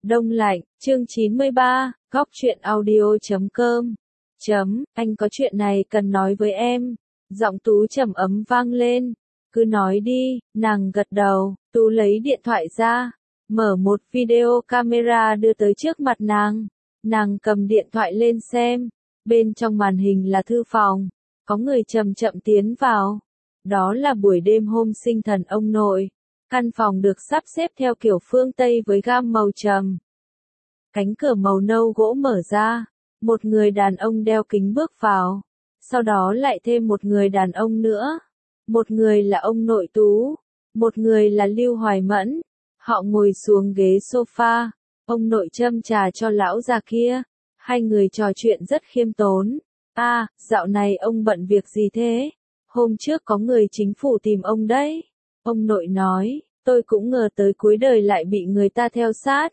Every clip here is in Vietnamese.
Đông lạnh, chương 93, góc truyện audio.com. Anh có chuyện này cần nói với em. Giọng Tú trầm ấm vang lên. Cứ nói đi, nàng gật đầu. Tú lấy điện thoại ra, mở một video camera đưa tới trước mặt nàng. Nàng cầm điện thoại lên xem. Bên trong màn hình là thư phòng. Có người chậm chậm tiến vào. Đó là buổi đêm hôm sinh thần ông nội. Căn phòng được sắp xếp theo kiểu phương Tây với gam màu trầm. Cánh cửa màu nâu gỗ mở ra, một người đàn ông đeo kính bước vào, sau đó lại thêm một người đàn ông nữa. Một người là ông nội Tú, một người là Lưu Hoài Mẫn. Họ ngồi xuống ghế sofa, ông nội châm trà cho lão già kia. Hai người trò chuyện rất khiêm tốn. Dạo này ông bận việc gì thế? Hôm trước có người chính phủ tìm ông đấy. Ông nội nói, tôi cũng ngờ tới cuối đời lại bị người ta theo sát.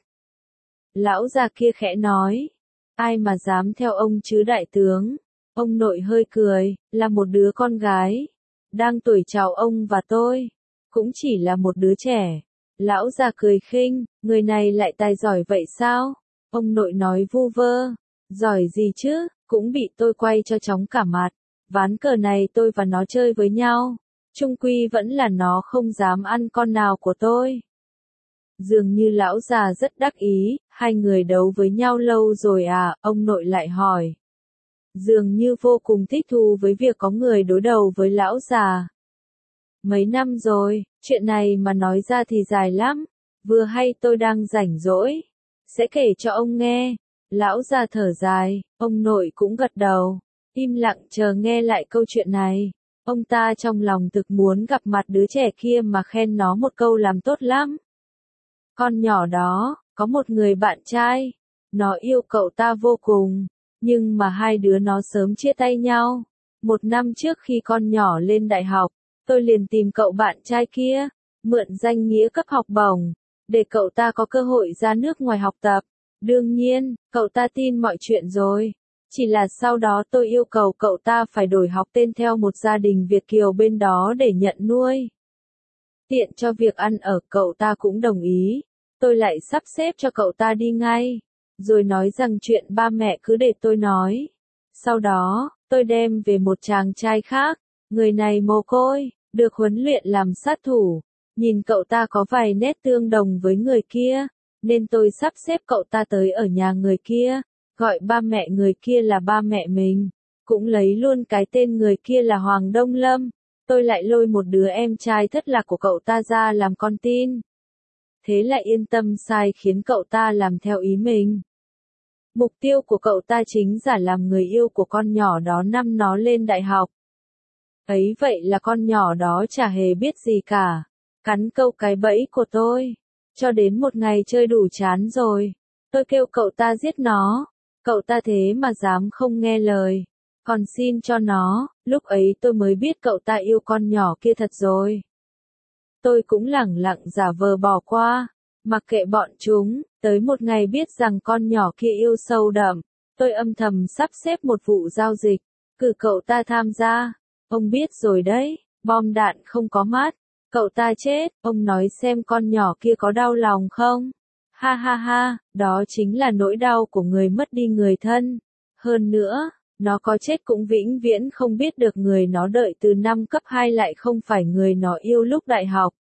Lão già kia khẽ nói, ai mà dám theo ông chứ đại tướng. Ông nội hơi cười, là một đứa con gái. Đang tuổi chào ông và tôi. Cũng chỉ là một đứa trẻ. Lão già cười khinh, người này lại tài giỏi vậy sao? Ông nội nói vu vơ, giỏi gì chứ, cũng bị tôi quay cho chóng cả mặt. Ván cờ này tôi và nó chơi với nhau. Chung quy vẫn là nó không dám ăn con nào của tôi. Dường như lão già rất đắc ý, hai người đấu với nhau lâu rồi à, ông nội lại hỏi. Dường như vô cùng thích thú với việc có người đối đầu với lão già. Mấy năm rồi, chuyện này mà nói ra thì dài lắm. Vừa hay tôi đang rảnh rỗi, sẽ kể cho ông nghe. Lão già thở dài, ông nội cũng gật đầu, im lặng chờ nghe lại câu chuyện này. Ông ta trong lòng thực muốn gặp mặt đứa trẻ kia mà khen nó một câu làm tốt lắm. Con nhỏ đó, có một người bạn trai, nó yêu cậu ta vô cùng, nhưng mà hai đứa nó sớm chia tay nhau. Một năm trước khi con nhỏ lên đại học, tôi liền tìm cậu bạn trai kia, mượn danh nghĩa cấp học bổng, để cậu ta có cơ hội ra nước ngoài học tập. Đương nhiên, cậu ta tin mọi chuyện rồi. Chỉ là sau đó tôi yêu cầu cậu ta phải đổi học tên theo một gia đình Việt kiều bên đó để nhận nuôi. Tiện cho việc ăn ở, cậu ta cũng đồng ý. Tôi lại sắp xếp cho cậu ta đi ngay, rồi nói rằng chuyện ba mẹ cứ để tôi nói. Sau đó, tôi đem về một chàng trai khác, người này mồ côi, được huấn luyện làm sát thủ. Nhìn cậu ta có vài nét tương đồng với người kia, nên tôi sắp xếp cậu ta tới ở nhà người kia, gọi ba mẹ người kia là ba mẹ mình, cũng lấy luôn cái tên người kia là Hoàng Đông Lâm. Tôi lại lôi một đứa em trai thất lạc của cậu ta ra làm con tin. Thế lại yên tâm sai khiến cậu ta làm theo ý mình. Mục tiêu của cậu ta chính là làm người yêu của con nhỏ đó năm nó lên đại học. Ấy vậy là con nhỏ đó chả hề biết gì cả. Cắn câu cái bẫy của tôi. Cho đến một ngày chơi đủ chán rồi. Tôi kêu cậu ta giết nó. Cậu ta thế mà dám không nghe lời. Còn xin cho nó, lúc ấy tôi mới biết cậu ta yêu con nhỏ kia thật rồi. Tôi cũng lẳng lặng giả vờ bỏ qua, mặc kệ bọn chúng, tới một ngày biết rằng con nhỏ kia yêu sâu đậm, tôi âm thầm sắp xếp một vụ giao dịch, cử cậu ta tham gia. Ông biết rồi đấy, bom đạn không có mắt, cậu ta chết, ông nói xem con nhỏ kia có đau lòng không? Ha ha ha, đó chính là nỗi đau của người mất đi người thân. Hơn nữa, nó có chết cũng vĩnh viễn không biết được người nó đợi từ năm cấp 2 lại không phải người nó yêu lúc đại học.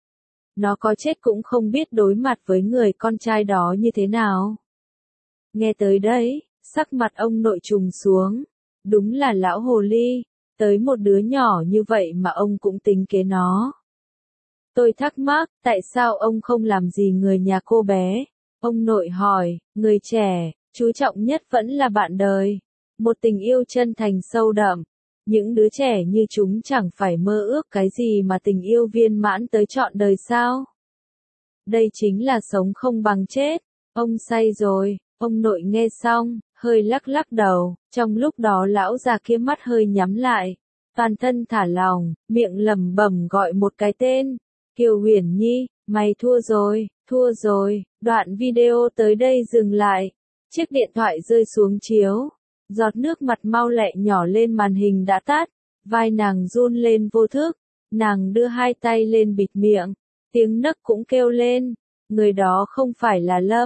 Nó có chết cũng không biết đối mặt với người con trai đó như thế nào. Nghe tới đấy, sắc mặt ông nội trùng xuống. Đúng là lão hồ ly, tới một đứa nhỏ như vậy mà ông cũng tính kế nó. Tôi thắc mắc, tại sao ông không làm gì người nhà cô bé? Ông nội hỏi, người trẻ, chú trọng nhất vẫn là bạn đời. Một tình yêu chân thành sâu đậm. Những đứa trẻ như chúng chẳng phải mơ ước cái gì mà tình yêu viên mãn tới trọn đời sao? Đây chính là sống không bằng chết. Ông say rồi, ông nội nghe xong, hơi lắc lắc đầu, trong lúc đó lão già kia mắt hơi nhắm lại, toàn thân thả lỏng, miệng lẩm bẩm gọi một cái tên, Kiều Huyền Nhi, mày thua rồi, đoạn video tới đây dừng lại, chiếc điện thoại rơi xuống chiếu. Giọt nước mặt mau lẹ nhỏ lên màn hình đã tắt, vai nàng run lên vô thức, nàng đưa hai tay lên bịt miệng, tiếng nấc cũng kêu lên, người đó không phải là Lâm,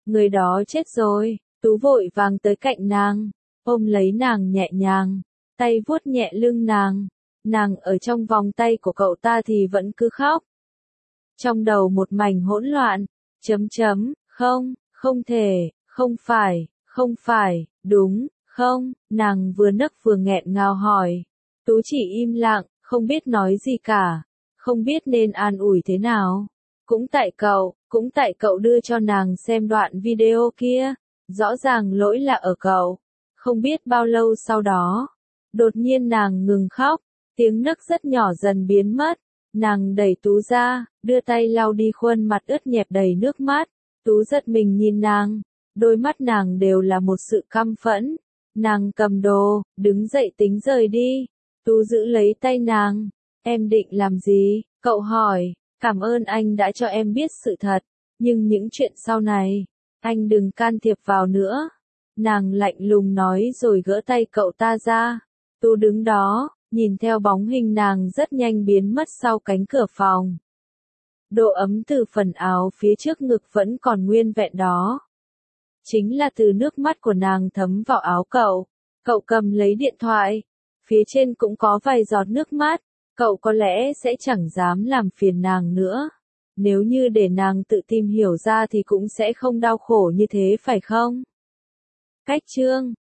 Người đó chết rồi. Tú vội vàng tới cạnh nàng, ôm lấy nàng nhẹ nhàng, tay vuốt nhẹ lưng nàng. Nàng ở trong vòng tay của cậu ta thì vẫn cứ khóc. Trong đầu một mảnh hỗn loạn, không, không thể, không phải, đúng, không, nàng vừa nấc vừa nghẹn ngào hỏi. Tú chỉ im lặng, không biết nói gì cả, không biết nên an ủi thế nào. Cũng tại cậu đưa cho nàng xem đoạn video kia, rõ ràng lỗi là ở cậu. Không biết bao lâu sau đó, đột nhiên nàng ngừng khóc, tiếng nấc rất nhỏ dần biến mất. Nàng đẩy Tú ra, đưa tay lau đi khuôn mặt ướt nhẹp đầy nước mắt. Tú giật mình nhìn nàng, đôi mắt nàng đều là một sự căm phẫn. Nàng cầm đồ, đứng dậy tính rời đi. Tú giữ lấy tay nàng. Em định làm gì? Cậu hỏi. Cảm ơn anh đã cho em biết sự thật, nhưng những chuyện sau này, anh đừng can thiệp vào nữa. Nàng lạnh lùng nói rồi gỡ tay cậu ta ra. Tú đứng đó, nhìn theo bóng hình nàng rất nhanh biến mất sau cánh cửa phòng. Độ ấm từ phần áo phía trước ngực vẫn còn nguyên vẹn đó. Chính là từ nước mắt của nàng thấm vào áo cậu. Cậu cầm lấy điện thoại. Phía trên cũng có vài giọt nước mắt. Cậu có lẽ sẽ chẳng dám làm phiền nàng nữa. Nếu như để nàng tự tìm hiểu ra thì cũng sẽ không đau khổ như thế phải không? Cách chương